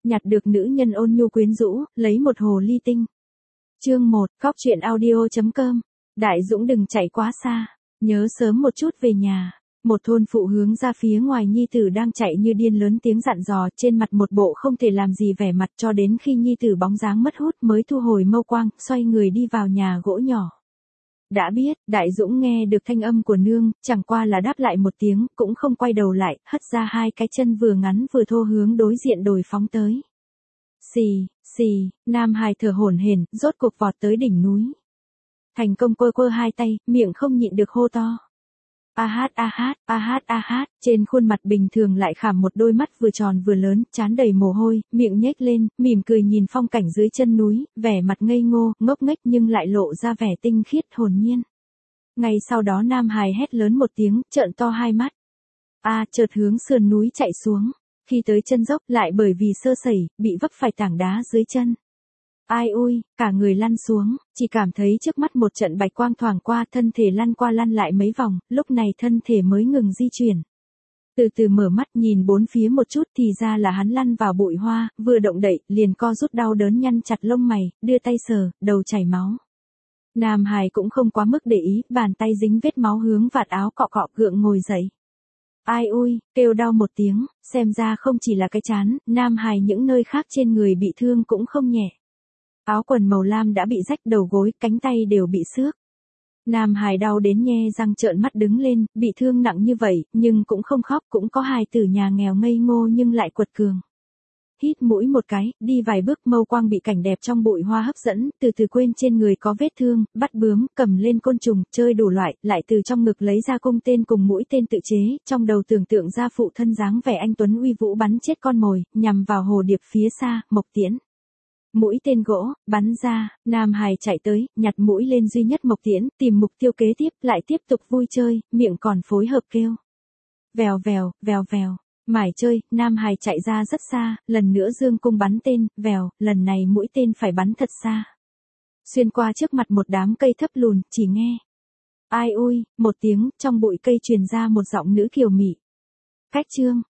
nhặt được nữ nhân ôn nhu quyến rũ, lấy một hồ ly tinh. Chương 1, Góc truyện audio.com. Đại Dũng đừng chạy quá xa, nhớ sớm một chút về nhà. Một thôn phụ hướng ra phía ngoài nhi tử đang chạy như điên lớn tiếng dặn dò, trên mặt một bộ không thể làm gì vẻ mặt, cho đến khi nhi tử bóng dáng mất hút mới thu hồi mâu quang, xoay người đi vào nhà gỗ nhỏ. Đã biết, Đại Dũng nghe được thanh âm của nương, chẳng qua là đáp lại một tiếng, cũng không quay đầu lại, hất ra hai cái chân vừa ngắn vừa thô hướng đối diện đồi phóng tới. Xì, xì, Nam Hải thở hổn hển, rốt cuộc vọt tới đỉnh núi. Thành công quơ hai tay, miệng không nhịn được hô to. A hát, trên khuôn mặt bình thường lại khảm một đôi mắt vừa tròn vừa lớn, trán đầy mồ hôi, miệng nhếch lên, mỉm cười nhìn phong cảnh dưới chân núi, vẻ mặt ngây ngô, ngốc nghếch nhưng lại lộ ra vẻ tinh khiết hồn nhiên. Ngay sau đó Nam Hải hét lớn một tiếng, trợn to hai mắt. Chợt hướng sườn núi chạy xuống, khi tới chân dốc lại bởi vì sơ sẩy, bị vấp phải tảng đá dưới chân. Ai ui, cả người lăn xuống, chỉ cảm thấy trước mắt một trận bạch quang thoảng qua, thân thể lăn qua lăn lại mấy vòng, lúc này thân thể mới ngừng di chuyển. Từ từ mở mắt nhìn bốn phía một chút thì ra là hắn lăn vào bụi hoa, vừa động đậy, liền co rút đau đớn nhăn chặt lông mày, đưa tay sờ, đầu chảy máu. Nam Hải cũng không quá mức để ý, bàn tay dính vết máu hướng vạt áo cọ cọ gượng ngồi dậy. Ai ui, kêu đau một tiếng, xem ra không chỉ là cái trán, Nam Hải những nơi khác trên người bị thương cũng không nhẹ. Áo quần màu lam đã bị rách, đầu gối, cánh tay đều bị xước. Nam Hải đau đến nhe răng trợn mắt đứng lên, bị thương nặng như vậy, nhưng cũng không khóc, cũng có hài tử nhà nghèo ngây ngô nhưng lại quật cường. Hít mũi một cái, đi vài bước, mâu quang bị cảnh đẹp trong bụi hoa hấp dẫn, từ từ quên trên người có vết thương, bắt bướm, cầm lên côn trùng, chơi đủ loại, lại từ trong ngực lấy ra cung tên cùng mũi tên tự chế, trong đầu tưởng tượng ra phụ thân dáng vẻ anh tuấn uy vũ bắn chết con mồi, nhằm vào hồ điệp phía xa, Mộc Tiễn. Mũi tên gỗ, bắn ra, Nam Hải chạy tới, nhặt mũi lên duy nhất Mộc Tiễn, tìm mục tiêu kế tiếp, lại tiếp tục vui chơi, miệng còn phối hợp kêu. Vèo vèo, mải chơi, Nam Hải chạy ra rất xa, lần nữa dương cung bắn tên, vèo, lần này mũi tên phải bắn thật xa. Xuyên qua trước mặt một đám cây thấp lùn, chỉ nghe. Ai ui, một tiếng, trong bụi cây truyền ra một giọng nữ kiều mị. Cách chương,